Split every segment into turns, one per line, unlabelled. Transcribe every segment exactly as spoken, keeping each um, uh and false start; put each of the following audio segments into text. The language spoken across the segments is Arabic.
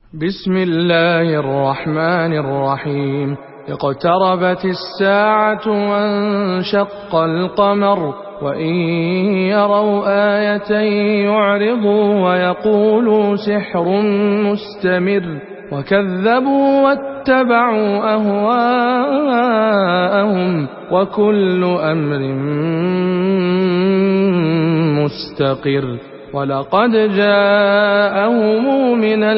بسم الله الرحمن الرحيم. اقتربت الساعة وانشق القمر وإن يروا آية يعرضوا ويقولوا سحر مستمر وكذبوا واتبعوا أهواءهم وكل أمر مستقر. ولقد جاءهم من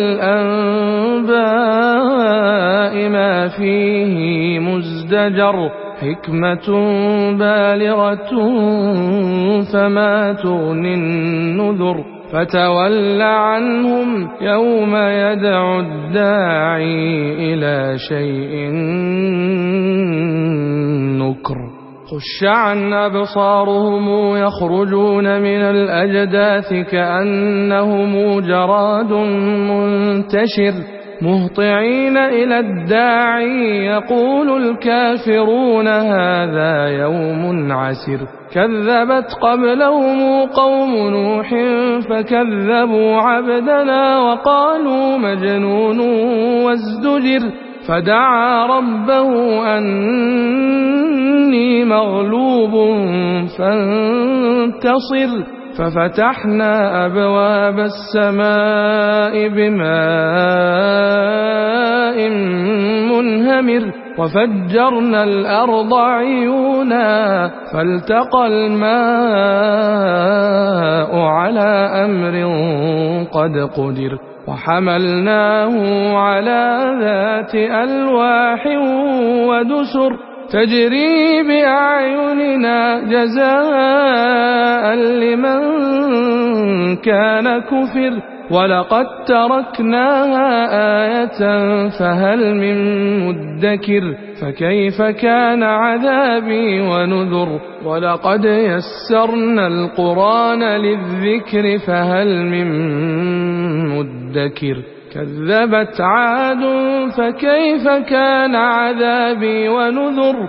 الأنباء ما فيه مزدجر حكمة بالغة فما تغني النذر فتول عنهم يوم يدعو الداعي إلى شيء نكر. خش عن أبصارهم يخرجون من الأجداث كأنهم جراد منتشر مهطعين إلى الداعي يقول الكافرون هذا يوم عسر. كذبت قبلهم قوم نوح فكذبوا عبدنا وقالوا مجنون وازدجر فدعا ربه أني مغلوب فانتصر ففتحنا أبواب السماء بماء منهمر وفجرنا الأرض عيونا فالتقى الماء على أمر قد قدر وحملناه على ذات ألواح ودسر تجري بأعيننا جزاء لمن كان كفر ولقد تركناها آية فهل من مدكر فكيف كان عذابي ونذر. ولقد يسرنا القرآن للذكر فهل من مدكر. كذبت عاد فكيف كان عذابي ونذر.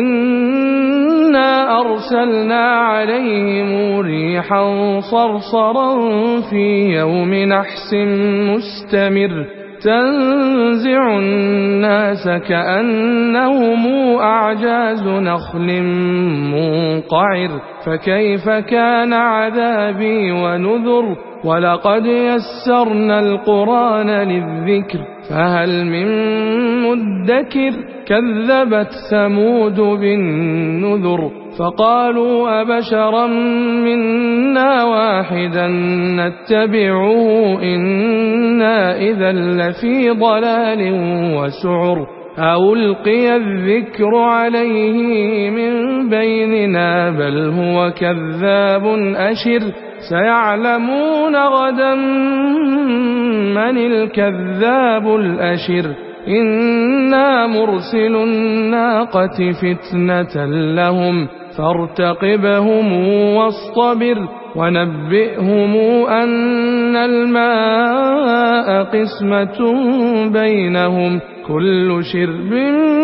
إنا أرسلنا عليهم ريحا صرصرا في يوم نحس مستمر تنزع الناس كأنهم أعجاز نخل منقعر فكيف كان عذابي ونذر. ولقد يسرنا القرآن للذكر فهل من مدكر. كذبت ثمود بالنذر فقالوا أبشرا منا واحدا نتبعه إنا إذا لفي ضلال وسعر. أو ألقي الذكر عليه من بيننا بل هو كذاب أشر. سيعلمون غدا من الكذاب الأشر. إنا مرسل الناقة فتنة لهم فارتقبهم واصطبر ونبئهم أن الماء قسمة بينهم كل شرب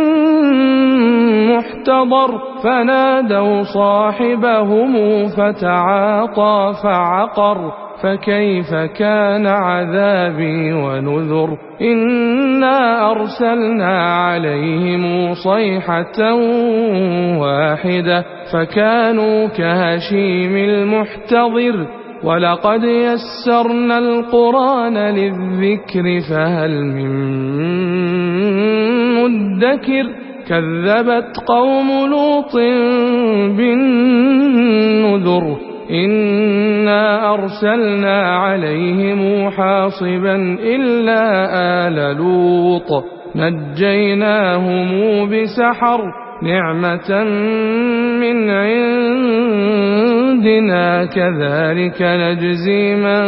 محتضر. فنادوا صاحبهم فتعاطى فعقر فكيف كان عذابي ونذر. إنا أرسلنا عليهم صيحة واحدة فكانوا كهشيم المحتضر. ولقد يسرنا القرآن للذكر فهل من مدكر. كذبت قوم لوط بالنذر إنا أرسلنا عليهم حاصبا إلا آل لوط نجيناهم بسحر نعمة من عندنا كذلك نجزي من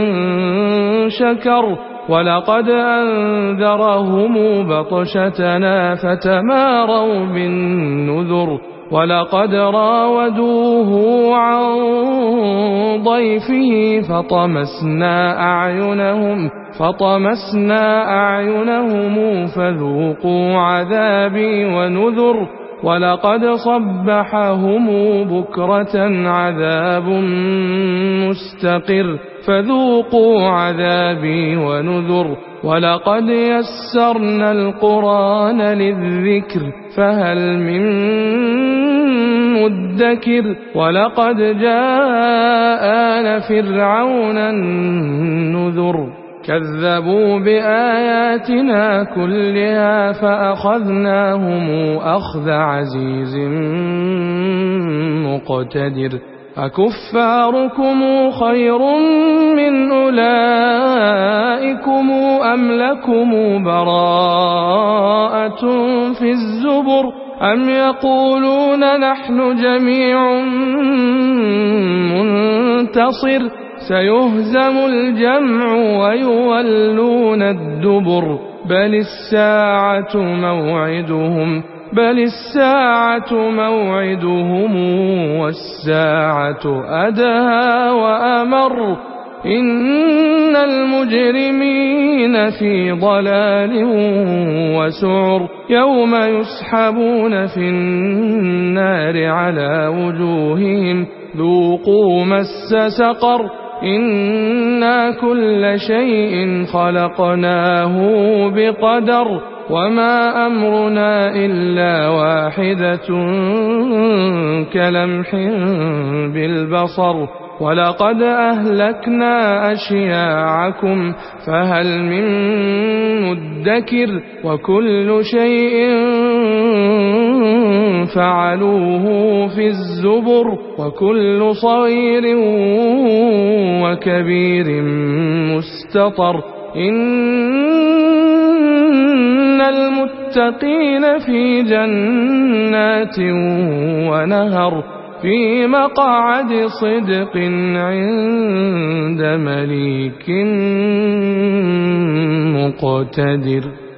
شكر. ولقد أنذرهم بطشتنا فتماروا بالنذر. ولقد راودوه عن ضيفه فطمسنا أعينهم فطمسنا أعينهم فذوقوا عذابي ونذر. ولقد صبحهم بكرة عذاب مستقر فذوقوا عذابي ونذر ولقد يسرنا القرآن للذكر فهل من مدكر ولقد جاء آل فرعون النذر كذبوا بآياتنا كلها فأخذناهم أخذ عزيز مقتدر أكفاركم خير من أولئكم أم لكم براءة في الزبر أم يقولون نحن جميع منتصر سيهزم الجمع ويولون الدبر بل الساعة موعدهم بل الساعة موعدهم والساعة أدهى وأمر إن المجرمين في ضلال وسعر يوم يسحبون في النار على وجوههم ذوقوا مس سقر إنا كل شيء خلقناه بقدر وما أمرنا إلا واحدة كلمح بالبصر ولقد أهلكنا أشياعكم فهل من مدكر وكل شيء فعلوه في الزبر وكل صغير وكبير مستطر إن المتقين في جنات ونهر في مقعد صدق عند مليك مقتدر.